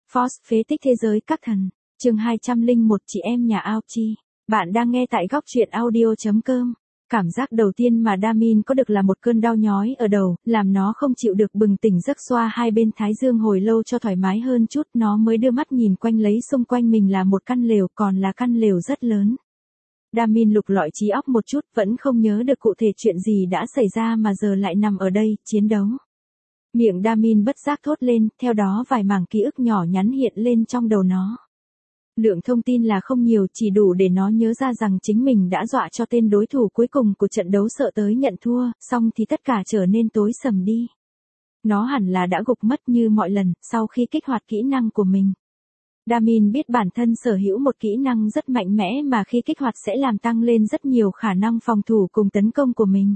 Force phế tích thế giới các thần, chương 201 chị em nhà Aochi. Bạn đang nghe tại góc truyện audio.com. Cảm giác đầu tiên mà Damin có được là một cơn đau nhói ở đầu, làm nó không chịu được bừng tỉnh giấc, xoa hai bên thái dương hồi lâu cho thoải mái hơn chút, nó mới đưa mắt nhìn quanh lấy xung quanh mình là một căn lều, còn là căn lều rất lớn. Damin lục lọi trí óc một chút, vẫn không nhớ được cụ thể chuyện gì đã xảy ra mà giờ lại nằm ở đây, chiến đấu. Miệng Damin bất giác thốt lên, theo đó vài mảng ký ức nhỏ nhắn hiện lên trong đầu nó. Lượng thông tin là không nhiều, chỉ đủ để nó nhớ ra rằng chính mình đã dọa cho tên đối thủ cuối cùng của trận đấu sợ tới nhận thua, xong thì tất cả trở nên tối sầm đi. Nó hẳn là đã gục mất như mọi lần, sau khi kích hoạt kỹ năng của mình. Damin biết bản thân sở hữu một kỹ năng rất mạnh mẽ mà khi kích hoạt sẽ làm tăng lên rất nhiều khả năng phòng thủ cùng tấn công của mình.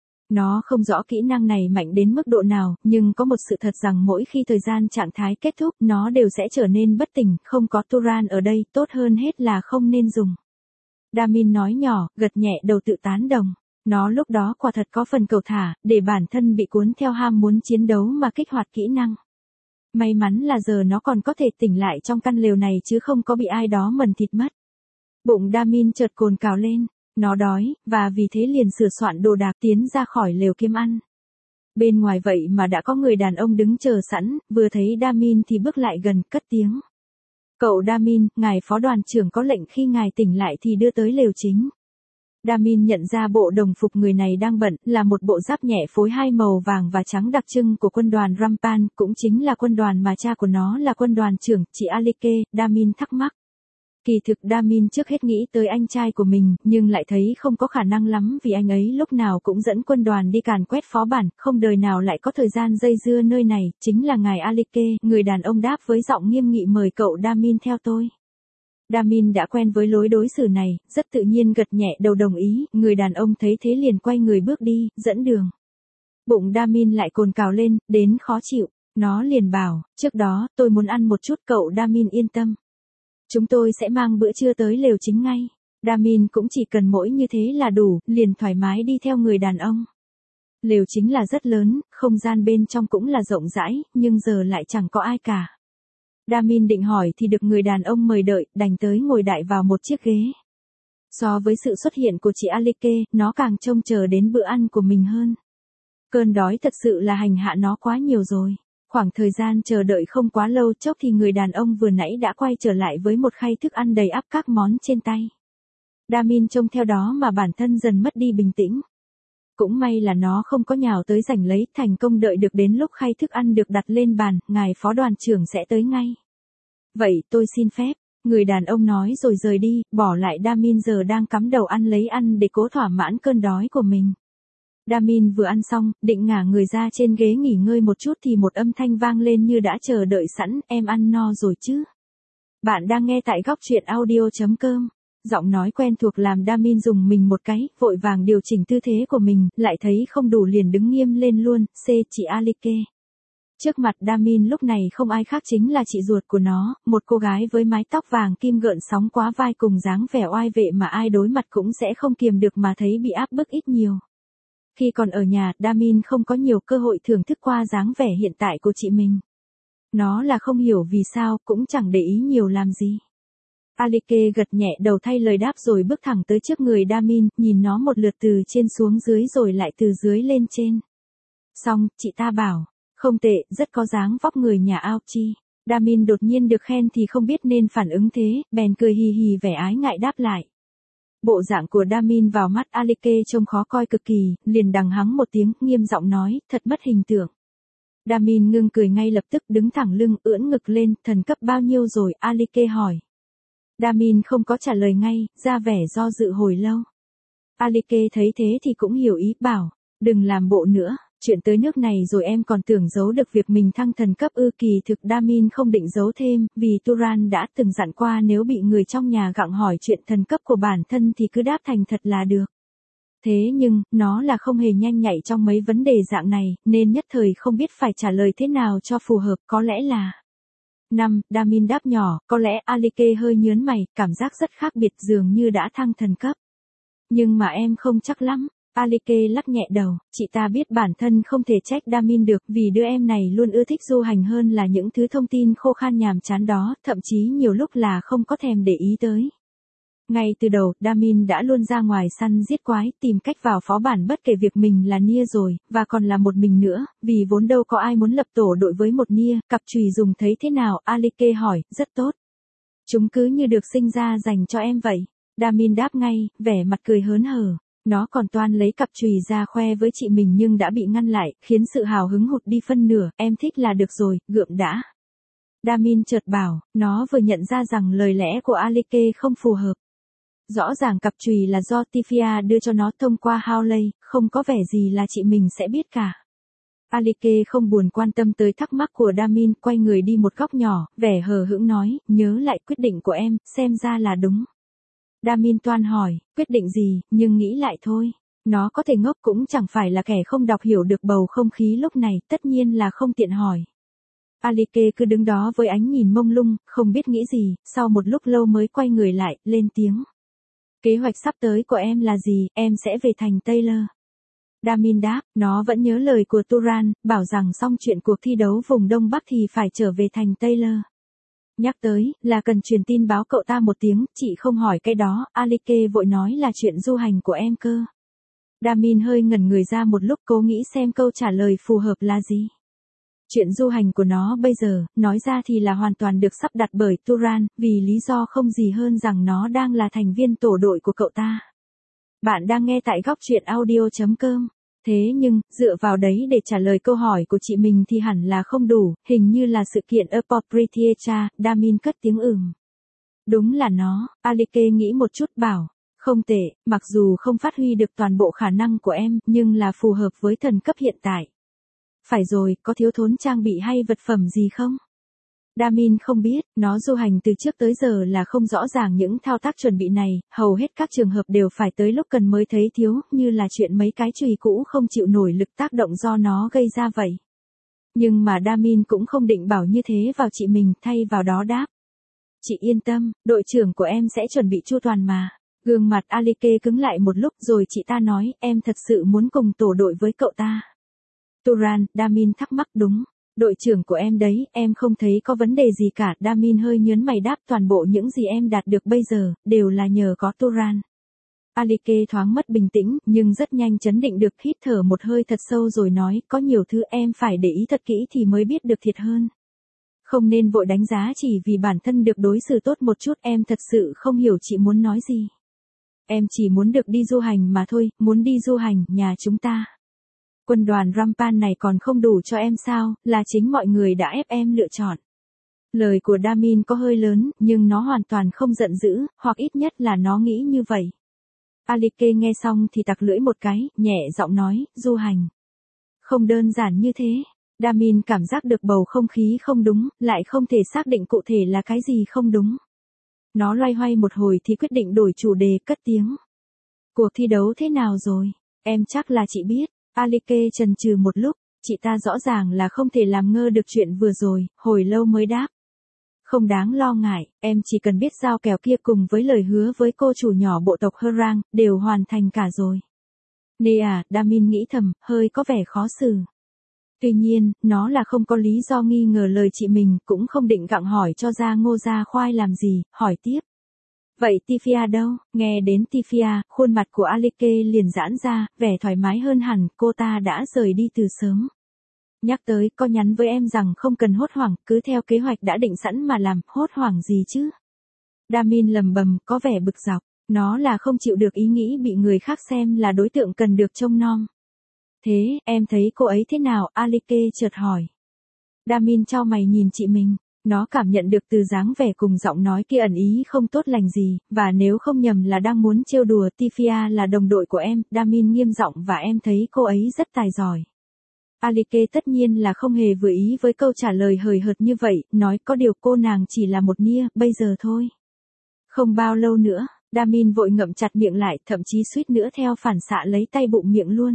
Nó không rõ kỹ năng này mạnh đến mức độ nào, nhưng có một sự thật rằng mỗi khi thời gian trạng thái kết thúc, nó đều sẽ trở nên bất tỉnh, không có Turan ở đây, tốt hơn hết là không nên dùng. Damin nói nhỏ, gật nhẹ đầu tự tán đồng. Nó lúc đó quả thật có phần cầu thả, để bản thân bị cuốn theo ham muốn chiến đấu mà kích hoạt kỹ năng. May mắn là giờ nó còn có thể tỉnh lại trong căn lều này chứ không có bị ai đó mần thịt mất. Bụng Damin chợt cồn cào lên. Nó đói, và vì thế liền sửa soạn đồ đạc tiến ra khỏi lều kiếm ăn. Bên ngoài vậy mà đã có người đàn ông đứng chờ sẵn, vừa thấy Damin thì bước lại gần, cất tiếng. Cậu Damin, ngài phó đoàn trưởng có lệnh khi ngài tỉnh lại thì đưa tới lều chính. Damin nhận ra bộ đồng phục người này đang bận, là một bộ giáp nhẹ phối hai màu vàng và trắng đặc trưng của quân đoàn Rampan, cũng chính là quân đoàn mà cha của nó là quân đoàn trưởng, chị Alike. Damin thắc mắc. Kỳ thực Damin trước hết nghĩ tới anh trai của mình, nhưng lại thấy không có khả năng lắm vì anh ấy lúc nào cũng dẫn quân đoàn đi càn quét phó bản, không đời nào lại có thời gian dây dưa nơi này, chính là ngài Alike, người đàn ông đáp với giọng nghiêm nghị, mời cậu Damin theo tôi. Damin đã quen với lối đối xử này, rất tự nhiên gật nhẹ đầu đồng ý, người đàn ông thấy thế liền quay người bước đi, dẫn đường. Bụng Damin lại cồn cào lên, đến khó chịu, nó liền bảo, trước đó, tôi muốn ăn một chút, cậu Damin yên tâm. Chúng tôi sẽ mang bữa trưa tới lều chính ngay. Damin cũng chỉ cần mỗi như thế là đủ, liền thoải mái đi theo người đàn ông. Lều chính là rất lớn, không gian bên trong cũng là rộng rãi, nhưng giờ lại chẳng có ai cả. Damin định hỏi thì được người đàn ông mời đợi, đành tới ngồi đại vào một chiếc ghế. So với sự xuất hiện của chị Alike, nó càng trông chờ đến bữa ăn của mình hơn. Cơn đói thật sự là hành hạ nó quá nhiều rồi. Khoảng thời gian chờ đợi không quá lâu, chốc thì người đàn ông vừa nãy đã quay trở lại với một khay thức ăn đầy ắp các món trên tay. Damin trông theo đó mà bản thân dần mất đi bình tĩnh. Cũng may là nó không có nhào tới giành lấy, thành công đợi được đến lúc khay thức ăn được đặt lên bàn, ngài phó đoàn trưởng sẽ tới ngay. Vậy tôi xin phép, người đàn ông nói rồi rời đi, bỏ lại Damin giờ đang cắm đầu ăn lấy ăn để cố thỏa mãn cơn đói của mình. Damin vừa ăn xong, định ngả người ra trên ghế nghỉ ngơi một chút thì một âm thanh vang lên như đã chờ đợi sẵn, em ăn no rồi chứ? Bạn đang nghe tại góc truyện audio.com. Giọng nói quen thuộc làm Damin dùng mình một cái, vội vàng điều chỉnh tư thế của mình, lại thấy không đủ liền đứng nghiêm lên luôn, chị Alike. Trước mặt Damin lúc này không ai khác chính là chị ruột của nó, một cô gái với mái tóc vàng kim gợn sóng quá vai cùng dáng vẻ oai vệ mà ai đối mặt cũng sẽ không kiềm được mà thấy bị áp bức ít nhiều. Khi còn ở nhà, Damin không có nhiều cơ hội thưởng thức qua dáng vẻ hiện tại của chị mình. Nó là không hiểu vì sao, cũng chẳng để ý nhiều làm gì. Alike gật nhẹ đầu thay lời đáp rồi bước thẳng tới trước người Damin, nhìn nó một lượt từ trên xuống dưới rồi lại từ dưới lên trên. Xong, chị ta bảo, không tệ, rất có dáng vóc người nhà Aochi. Damin đột nhiên được khen thì không biết nên phản ứng thế, bèn cười hì hì vẻ ái ngại đáp lại. Bộ dạng của Damin vào mắt Alike trông khó coi cực kỳ, liền đằng hắng một tiếng, nghiêm giọng nói, thật mất hình tượng. Damin ngưng cười ngay lập tức, đứng thẳng lưng, ưỡn ngực lên, thần cấp bao nhiêu rồi, Alike hỏi. Damin không có trả lời ngay, ra vẻ do dự hồi lâu. Alike thấy thế thì cũng hiểu ý, bảo, đừng làm bộ nữa, chuyện tới nước này rồi em còn tưởng giấu được việc mình thăng thần cấp ư? Kỳ thực Damin không định giấu thêm, vì Turan đã từng dặn qua nếu bị người trong nhà gặng hỏi chuyện thần cấp của bản thân thì cứ đáp thành thật là được. Thế nhưng, nó là không hề nhanh nhạy trong mấy vấn đề dạng này, nên nhất thời không biết phải trả lời thế nào cho phù hợp, có lẽ là... Damin đáp nhỏ, có lẽ. Alike hơi nhớn mày, cảm giác rất khác biệt, dường như đã thăng thần cấp. Nhưng mà em không chắc lắm. Alike lắc nhẹ đầu, chị ta biết bản thân không thể trách Damin được vì đứa em này luôn ưa thích du hành hơn là những thứ thông tin khô khan nhàm chán đó, thậm chí nhiều lúc là không có thèm để ý tới. Ngay từ đầu, Damin đã luôn ra ngoài săn giết quái, tìm cách vào phó bản bất kể việc mình là Nia rồi, và còn là một mình nữa, vì vốn đâu có ai muốn lập tổ đội với một Nia. Cặp chùy dùng thấy thế nào? Alike hỏi. Rất tốt. Chúng cứ như được sinh ra dành cho em vậy. Damin đáp ngay, vẻ mặt cười hớn hở. Nó còn toan lấy cặp chùy ra khoe với chị mình nhưng đã bị ngăn lại, khiến sự hào hứng hụt đi phân nửa. Em thích là được rồi, gượm đã. Damin chợt bảo, nó vừa nhận ra rằng lời lẽ của Alike không phù hợp. Rõ ràng cặp chùy là do Tifia đưa cho nó thông qua Howley, không có vẻ gì là chị mình sẽ biết cả. Alike không buồn quan tâm tới thắc mắc của Damin, quay người đi một góc nhỏ, vẻ hờ hững nói, nhớ lại quyết định của em, xem ra là đúng. Damin toan hỏi, quyết định gì, nhưng nghĩ lại thôi. Nó có thể ngốc cũng chẳng phải là kẻ không đọc hiểu được bầu không khí lúc này, tất nhiên là không tiện hỏi. Alike cứ đứng đó với ánh nhìn mông lung, không biết nghĩ gì, sau một lúc lâu mới quay người lại, lên tiếng. Kế hoạch sắp tới của em là gì? Em sẽ về thành Taylor. Damin đáp, nó vẫn nhớ lời của Turan, bảo rằng xong chuyện cuộc thi đấu vùng Đông Bắc thì phải trở về thành Taylor. Nhắc tới, là cần truyền tin báo cậu ta một tiếng, chị không hỏi cái đó, Alike vội nói là chuyện du hành của em cơ. Damin hơi ngẩn người ra một lúc, cố nghĩ xem câu trả lời phù hợp là gì. Chuyện du hành của nó bây giờ, nói ra thì là hoàn toàn được sắp đặt bởi Turan, vì lý do không gì hơn rằng nó đang là thành viên tổ đội của cậu ta. Bạn đang nghe tại góc truyện audio.com. Thế nhưng, dựa vào đấy để trả lời câu hỏi của chị mình thì hẳn là không đủ, hình như là sự kiện Appropriatia. Damin cất tiếng Đúng là nó, Alike nghĩ một chút bảo. Không tệ, mặc dù không phát huy được toàn bộ khả năng của em, nhưng là phù hợp với thần cấp hiện tại. Phải rồi, có thiếu thốn trang bị hay vật phẩm gì không? Damin không biết, nó du hành từ trước tới giờ là không rõ ràng những thao tác chuẩn bị này, hầu hết các trường hợp đều phải tới lúc cần mới thấy thiếu, như là chuyện mấy cái chùy cũ không chịu nổi lực tác động do nó gây ra vậy. Nhưng mà Damin cũng không định bảo như thế vào chị mình, thay vào đó đáp. Chị yên tâm, đội trưởng của em sẽ chuẩn bị chu toàn mà. Gương mặt Alike cứng lại một lúc rồi chị ta nói, em thật sự muốn cùng tổ đội với cậu ta. Turan, Damin thắc mắc đúng. Đội trưởng của em đấy, em không thấy có vấn đề gì cả. Damin hơi nhớn mày đáp toàn bộ những gì em đạt được bây giờ, đều là nhờ có Turan. Alike thoáng mất bình tĩnh, nhưng rất nhanh trấn định được, hít thở một hơi thật sâu rồi nói, có nhiều thứ em phải để ý thật kỹ thì mới biết được thiệt hơn. Không nên vội đánh giá chỉ vì bản thân được đối xử tốt một chút, em thật sự không hiểu chị muốn nói gì. Em chỉ muốn được đi du hành mà thôi, muốn đi du hành, nhà chúng ta. Quân đoàn Rampan này còn không đủ cho em sao, là chính mọi người đã ép em lựa chọn. Lời của Damin có hơi lớn, nhưng nó hoàn toàn không giận dữ, hoặc ít nhất là nó nghĩ như vậy. Alike nghe xong thì tặc lưỡi một cái, nhẹ giọng nói, du hành. Không đơn giản như thế. Damin cảm giác được bầu không khí không đúng, lại không thể xác định cụ thể là cái gì không đúng. Nó loay hoay một hồi thì quyết định đổi chủ đề, cất tiếng. Cuộc thi đấu thế nào rồi? Em chắc là chị biết. Alike chần chừ một lúc, chị ta rõ ràng là không thể làm ngơ được chuyện vừa rồi, hồi lâu mới đáp. Không đáng lo ngại, em chỉ cần biết giao kèo kia cùng với lời hứa với cô chủ nhỏ bộ tộc Herang, đều hoàn thành cả rồi. Nea, Damin nghĩ thầm, hơi có vẻ khó xử. Tuy nhiên, nó là không có lý do nghi ngờ lời chị mình, cũng không định gặng hỏi cho ra ngô ra khoai làm gì, hỏi tiếp. Vậy Tifia đâu? Nghe đến Tifia, khuôn mặt của Alike liền giãn ra, vẻ thoải mái hơn hẳn, cô ta đã rời đi từ sớm. Nhắc tới, có nhắn với em rằng không cần hốt hoảng, cứ theo kế hoạch đã định sẵn mà làm, hốt hoảng gì chứ? Damin lầm bầm, có vẻ bực dọc, nó là không chịu được ý nghĩ bị người khác xem là đối tượng cần được trông nom. Thế, em thấy cô ấy thế nào? Alike chợt hỏi. Damin chau mày nhìn chị mình. Nó cảm nhận được từ dáng vẻ cùng giọng nói kia ẩn ý không tốt lành gì, và nếu không nhầm là đang muốn trêu đùa. Tifia là đồng đội của em, Damin nghiêm giọng, và em thấy cô ấy rất tài giỏi. Alike tất nhiên là không hề vừa ý với câu trả lời hời hợt như vậy, nói có điều cô nàng chỉ là một Nia, bây giờ thôi. Không bao lâu nữa, Damin vội ngậm chặt miệng lại, thậm chí suýt nữa theo phản xạ lấy tay bụng miệng luôn.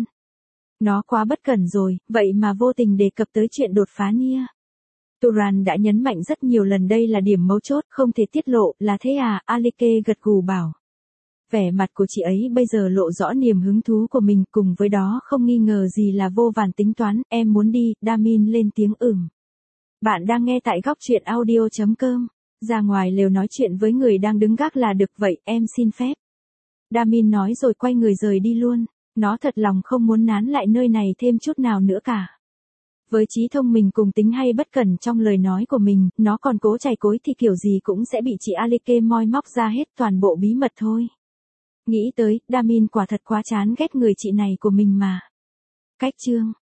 Nó quá bất cẩn rồi, vậy mà vô tình đề cập tới chuyện đột phá Nia. Turan đã nhấn mạnh rất nhiều lần đây là điểm mấu chốt, không thể tiết lộ, là thế à? Alike gật gù bảo. Vẻ mặt của chị ấy bây giờ lộ rõ niềm hứng thú của mình, cùng với đó không nghi ngờ gì là vô vàn tính toán. Em muốn đi, Damin lên tiếng ửng. Bạn đang nghe tại góc truyện audio.com. Ra ngoài lều nói chuyện với người đang đứng gác là được, vậy em xin phép. Damin nói rồi quay người rời đi luôn. Nó thật lòng không muốn nán lại nơi này thêm chút nào nữa cả. Với trí thông minh cùng tính hay bất cẩn trong lời nói của mình, nó còn cố chài cối thì kiểu gì cũng sẽ bị chị Alike moi móc ra hết toàn bộ bí mật thôi. Nghĩ tới, Damin quả thật quá chán ghét người chị này của mình mà. Cách chương